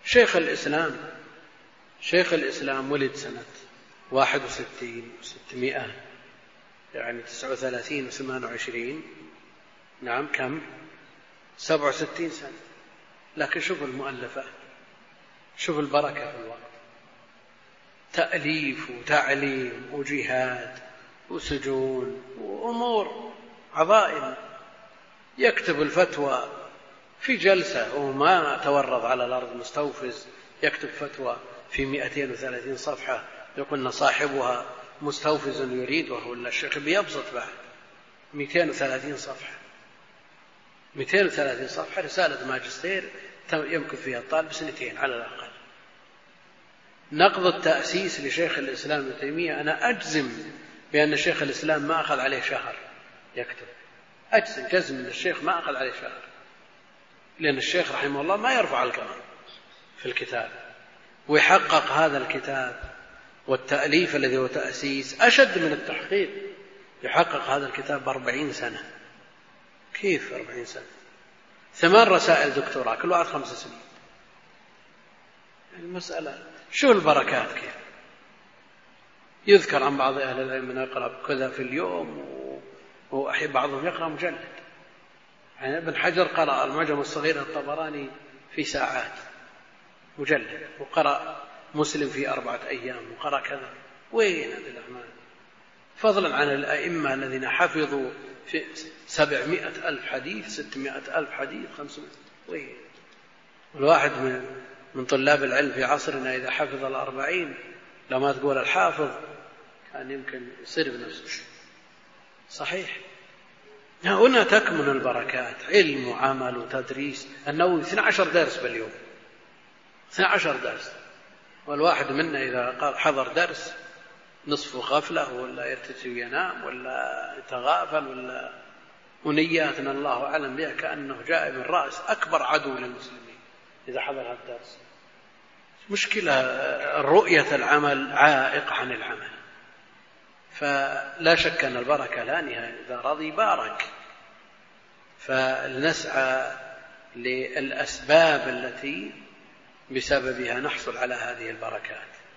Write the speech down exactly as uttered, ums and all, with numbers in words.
شيخ الإسلام شيخ الإسلام ولد سنة واحد وستين وستمائة، يعني تسعة وثلاثين وثمان وعشرين، نعم كم؟ سبع وستين سنة. لكن شوف المؤلفات، شوف البركة في الوقت، تأليف وتعليم وجهاد وسجون وأمور عظائم. يكتب الفتوى في جلسة وما تورط على الأرض مستوفز، يكتب فتوى في مئتين وثلاثين صفحة يقولنا صاحبها مستوفز يريد، وهو الشيخ بيبسط بعد مئتين وثلاثين صفحة مئتين وثلاثين صفحة رسالة ماجستير يمكن فيها الطالب سنتين على الأقل. نقض التأسيس لشيخ الإسلام ابن تيمية أنا أجزم بأن شيخ الإسلام ما أخذ عليه شهر يكتب، أجزم جزم أن الشيخ ما أخذ عليه شهر، لأن الشيخ رحمه الله ما يرفع القلم في الكتاب، ويحقق هذا الكتاب والتأليف الذي هو تأسيس أشد من التحقيق. يحقق هذا الكتاب بأربعين سنة. كيف أربعين سنة؟ ثمان رسائل دكتوراه كل واحد خمس سنين. المسألة شو البركات كيف. يذكر عن بعض أهل العلم أنه يقرأ كذا في اليوم، وأحيانا بعضهم يقرأ مجلد. يعني ابن حجر قرأ المعجم الصغير الطبراني في ساعات مجلد، وقرأ مسلم في أربعة أيام، وقرأ كذا. وين هذه الأعمال؟ فضلا عن الأئمة الذين حفظوا في سبعمائة ألف حديث، ستمائة ألف حديث، خمسمائة. وين الواحد من من طلاب العلم في عصرنا إذا حفظ الأربعين لما تقول الحافظ كان يمكن يصير بنفسه. صحيح. هنا تكمن البركات، علم وعمل وتدريس. النووي اثني عشر درس باليوم، اثني عشر درس، والواحد منا إذا حضر درس نصفه غفلة، ولا يرتجي وينام، ولا يتغافل، ولا ونياتنا الله أعلم بها كأنه جاء من رأس أكبر عدو للمسلمين إذا حضر هذا الدرس. مشكلة رؤية العمل عائق عن العمل. فلا شك أن البركة لا نهاية، إذا رضي بارك. فلنسعى للأسباب التي بسببها نحصل على هذه البركات.